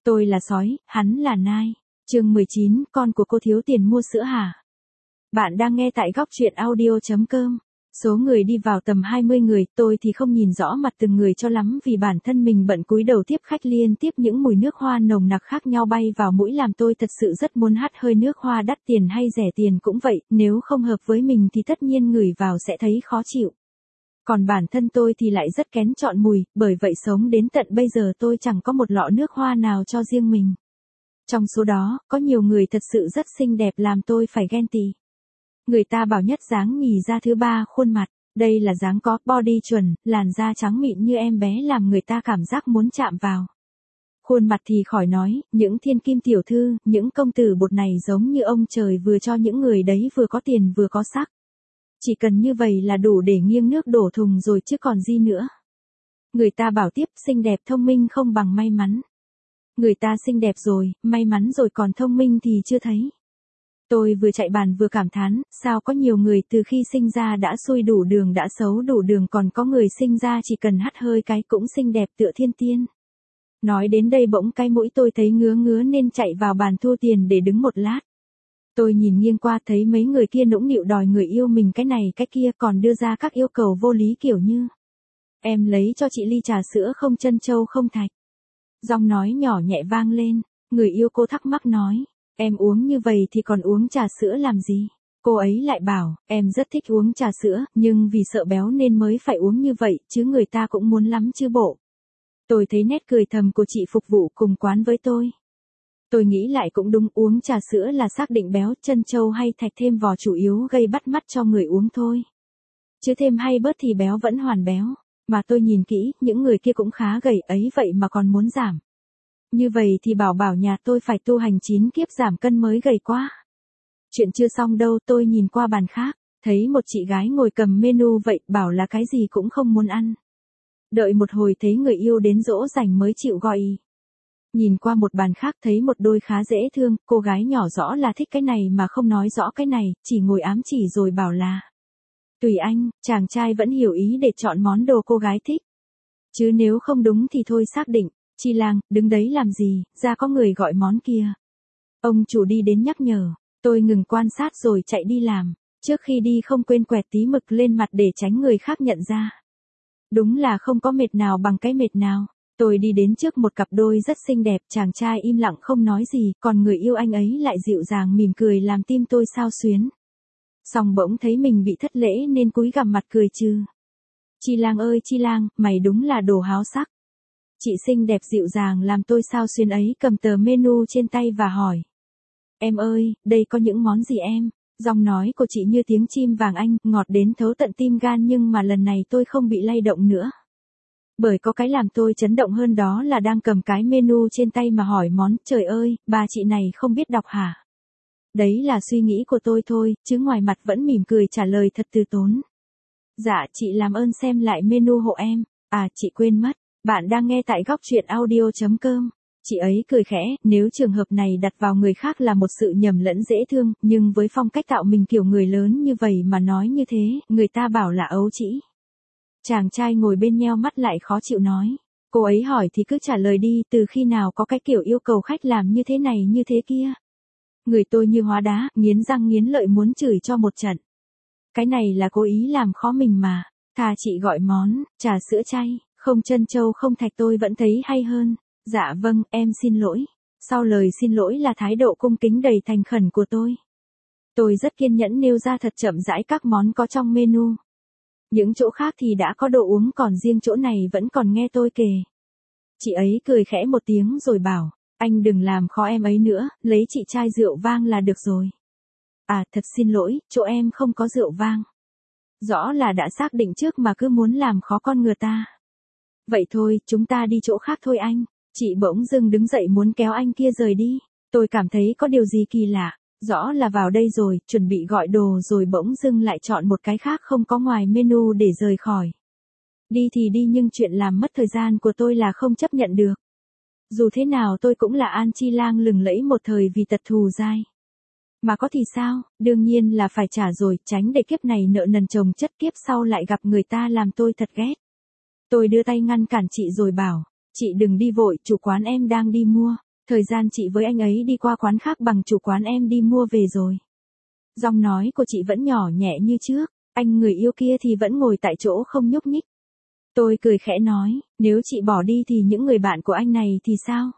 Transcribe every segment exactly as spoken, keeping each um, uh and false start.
Tôi là sói, hắn là nai. Chương mười chín, con của cô thiếu tiền mua sữa hả? Bạn đang nghe tại góc truyện audio chấm com. Số người đi vào tầm hai mươi người, tôi thì không nhìn rõ mặt từng người cho lắm vì bản thân mình bận cúi đầu tiếp khách, liên tiếp những mùi nước hoa nồng nặc khác nhau bay vào mũi làm tôi thật sự rất muốn hắt hơi. Nước hoa đắt tiền hay rẻ tiền cũng vậy, nếu không hợp với mình thì tất nhiên ngửi vào sẽ thấy khó chịu. Còn bản thân tôi thì lại rất kén chọn mùi, bởi vậy sống đến tận bây giờ tôi chẳng có một lọ nước hoa nào cho riêng mình. Trong số đó, có nhiều người thật sự rất xinh đẹp làm tôi phải ghen tị. Người ta bảo nhất dáng nhì ra thứ ba khuôn mặt, đây là dáng có body chuẩn, làn da trắng mịn như em bé làm người ta cảm giác muốn chạm vào. Khuôn mặt thì khỏi nói, những thiên kim tiểu thư, những công tử bột này giống như ông trời vừa cho những người đấy vừa có tiền vừa có sắc. Chỉ cần như vậy là đủ để nghiêng nước đổ thùng rồi chứ còn gì nữa. Người ta bảo tiếp xinh đẹp thông minh không bằng may mắn. Người ta xinh đẹp rồi, may mắn rồi còn thông minh thì chưa thấy. Tôi vừa chạy bàn vừa cảm thán, sao có nhiều người từ khi sinh ra đã xui đủ đường đã xấu đủ đường, còn có người sinh ra chỉ cần hắt hơi cái cũng xinh đẹp tựa thiên tiên. Nói đến đây bỗng cái mũi tôi thấy ngứa ngứa nên chạy vào bàn thu tiền để đứng một lát. Tôi nhìn nghiêng qua thấy mấy người kia nũng nịu đòi người yêu mình cái này cái kia, còn đưa ra các yêu cầu vô lý kiểu như: em lấy cho chị ly trà sữa không trân châu không thạch. Giọng nói nhỏ nhẹ vang lên, người yêu cô thắc mắc nói: em uống như vậy thì còn uống trà sữa làm gì? Cô ấy lại bảo, em rất thích uống trà sữa, nhưng vì sợ béo nên mới phải uống như vậy, chứ người ta cũng muốn lắm chứ bộ. Tôi thấy nét cười thầm của chị phục vụ cùng quán với tôi. Tôi nghĩ lại cũng đúng, uống trà sữa là xác định béo, trân châu hay thạch thêm vỏ chủ yếu gây bắt mắt cho người uống thôi. Chứ thêm hay bớt thì béo vẫn hoàn béo. Mà tôi nhìn kỹ, những người kia cũng khá gầy ấy vậy mà còn muốn giảm. Như vậy thì bảo bảo nhà tôi phải tu hành chín kiếp giảm cân mới gầy quá. Chuyện chưa xong đâu, tôi nhìn qua bàn khác, thấy một chị gái ngồi cầm menu vậy, bảo là cái gì cũng không muốn ăn. Đợi một hồi thấy người yêu đến dỗ dành mới chịu gọi. Nhìn qua một bàn khác thấy một đôi khá dễ thương, cô gái nhỏ rõ là thích cái này mà không nói rõ cái này, chỉ ngồi ám chỉ rồi bảo là: tùy anh, chàng trai vẫn hiểu ý để chọn món đồ cô gái thích. Chứ nếu không đúng thì thôi xác định. Chi Lang, đứng đấy làm gì, ra có người gọi món kia. Ông chủ đi đến nhắc nhở, tôi ngừng quan sát rồi chạy đi làm. Trước khi đi không quên quẹt tí mực lên mặt để tránh người khác nhận ra. Đúng là không có mệt nào bằng cái mệt nào. Tôi đi đến trước một cặp đôi rất xinh đẹp, chàng trai im lặng không nói gì, còn người yêu anh ấy lại dịu dàng mỉm cười làm tim tôi xao xuyến. Xong bỗng thấy mình bị thất lễ nên cúi gằm mặt cười trừ. Chi Lang ơi Chi Lang, mày đúng là đồ háo sắc. Chị xinh đẹp dịu dàng làm tôi xao xuyến ấy cầm tờ menu trên tay và hỏi: em ơi, đây có những món gì em? Giọng nói của chị như tiếng chim vàng Anh, ngọt đến thấu tận tim gan, nhưng mà lần này tôi không bị lay động nữa. Bởi có cái làm tôi chấn động hơn, đó là đang cầm cái menu trên tay mà hỏi món. Trời ơi, bà chị này không biết đọc hả? Đấy là suy nghĩ của tôi thôi, chứ ngoài mặt vẫn mỉm cười trả lời thật từ tốn. Dạ chị làm ơn xem lại menu hộ em. À chị quên mất, bạn đang nghe tại góc truyện audio chấm com. Chị ấy cười khẽ, nếu trường hợp này đặt vào người khác là một sự nhầm lẫn dễ thương, nhưng với phong cách tạo mình kiểu người lớn như vậy mà nói như thế, người ta bảo là ấu trĩ. Chàng trai ngồi bên nheo mắt lại khó chịu nói. Cô ấy hỏi thì cứ trả lời đi, từ khi nào có cái kiểu yêu cầu khách làm như thế này như thế kia. Người tôi như hóa đá, nghiến răng nghiến lợi muốn chửi cho một trận. Cái này là cố ý làm khó mình mà. Thà chị gọi món trà sữa chay, không trân châu không thạch tôi vẫn thấy hay hơn. Dạ vâng, em xin lỗi. Sau lời xin lỗi là thái độ cung kính đầy thành khẩn của tôi. Tôi rất kiên nhẫn nêu ra thật chậm rãi các món có trong menu. Những chỗ khác thì đã có đồ uống, còn riêng chỗ này vẫn còn nghe tôi kể. Chị ấy cười khẽ một tiếng rồi bảo: anh đừng làm khó em ấy nữa, lấy chị chai rượu vang là được rồi. À thật xin lỗi, chỗ em không có rượu vang. Rõ là đã xác định trước mà cứ muốn làm khó con người ta. Vậy thôi, chúng ta đi chỗ khác thôi anh. Chị bỗng dưng đứng dậy muốn kéo anh kia rời đi. Tôi cảm thấy có điều gì kỳ lạ. Rõ là vào đây rồi, chuẩn bị gọi đồ rồi bỗng dưng lại chọn một cái khác không có ngoài menu để rời khỏi. Đi thì đi nhưng chuyện làm mất thời gian của tôi là không chấp nhận được. Dù thế nào tôi cũng là An Chi Lang lừng lẫy một thời vì tật thù dai. Mà có thì sao, đương nhiên là phải trả rồi, tránh để kiếp này nợ nần chồng chất kiếp sau lại gặp người ta làm tôi thật ghét. Tôi đưa tay ngăn cản chị rồi bảo: chị đừng đi vội, chủ quán em đang đi mua. Thời gian chị với anh ấy đi qua quán khác bằng chủ quán em đi mua về rồi. Giọng nói của chị vẫn nhỏ nhẹ như trước, anh người yêu kia thì vẫn ngồi tại chỗ không nhúc nhích. Tôi cười khẽ nói, nếu chị bỏ đi thì những người bạn của anh này thì sao?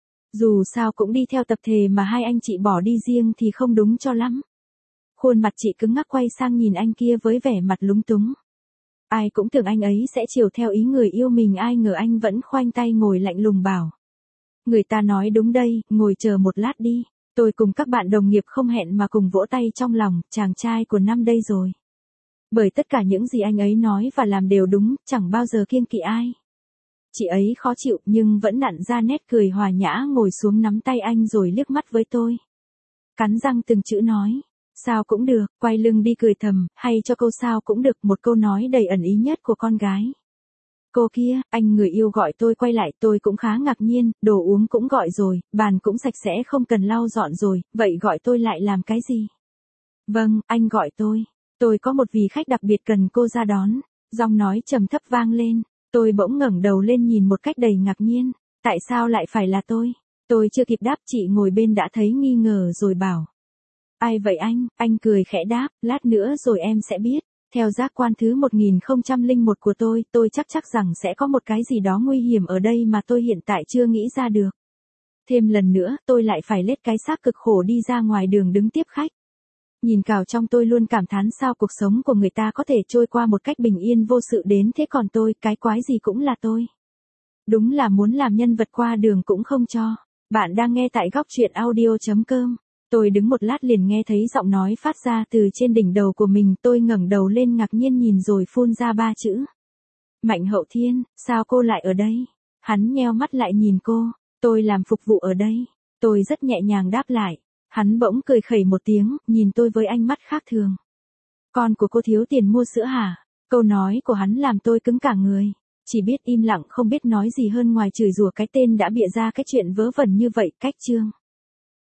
Dù sao cũng đi theo tập thể mà hai anh chị bỏ đi riêng thì không đúng cho lắm. Khuôn mặt chị cứng ngắc quay sang nhìn anh kia với vẻ mặt lúng túng. Ai cũng tưởng anh ấy sẽ chiều theo ý người yêu mình, ai ngờ anh vẫn khoanh tay ngồi lạnh lùng bảo. Người ta nói đúng đây, ngồi chờ một lát đi. Tôi cùng các bạn đồng nghiệp không hẹn mà cùng vỗ tay trong lòng, chàng trai của năm đây rồi. Bởi tất cả những gì anh ấy nói và làm đều đúng, chẳng bao giờ kiêng kỵ ai. Chị ấy khó chịu nhưng vẫn nặn ra nét cười hòa nhã ngồi xuống nắm tay anh rồi liếc mắt với tôi. Cắn răng từng chữ nói. Sao cũng được, quay lưng đi cười thầm, hay cho câu sao cũng được, một câu nói đầy ẩn ý nhất của con gái. Cô kia, anh người yêu gọi tôi quay lại, tôi cũng khá ngạc nhiên, đồ uống cũng gọi rồi, bàn cũng sạch sẽ không cần lau dọn rồi, vậy gọi tôi lại làm cái gì? Vâng, anh gọi tôi. Tôi có một vị khách đặc biệt cần cô ra đón. Giọng nói trầm thấp vang lên. Tôi bỗng ngẩng đầu lên nhìn một cách đầy ngạc nhiên. Tại sao lại phải là tôi? Tôi chưa kịp đáp, chị ngồi bên đã thấy nghi ngờ rồi bảo. Ai vậy anh? Anh cười khẽ đáp, lát nữa rồi em sẽ biết. Theo giác quan thứ một nghìn không trăm lẻ một của tôi, tôi chắc chắc rằng sẽ có một cái gì đó nguy hiểm ở đây mà tôi hiện tại chưa nghĩ ra được. Thêm lần nữa, tôi lại phải lết cái xác cực khổ đi ra ngoài đường đứng tiếp khách. Nhìn cào trong tôi luôn cảm thán sao cuộc sống của người ta có thể trôi qua một cách bình yên vô sự đến thế, còn tôi, cái quái gì cũng là tôi. Đúng là muốn làm nhân vật qua đường cũng không cho. Bạn đang nghe tại góc truyện audio chấm com. Tôi đứng một lát liền nghe thấy giọng nói phát ra từ trên đỉnh đầu của mình, tôi ngẩng đầu lên ngạc nhiên nhìn rồi phun ra ba chữ. Mạnh Hậu Thiên, sao cô lại ở đây? Hắn nheo mắt lại nhìn cô, tôi làm phục vụ ở đây. Tôi rất nhẹ nhàng đáp lại. Hắn bỗng cười khẩy một tiếng, nhìn tôi với ánh mắt khác thường. Con của cô thiếu tiền mua sữa hả? Câu nói của hắn làm tôi cứng cả người. Chỉ biết im lặng không biết nói gì hơn ngoài chửi rủa cái tên đã bịa ra cái chuyện vớ vẩn như vậy. Cách chương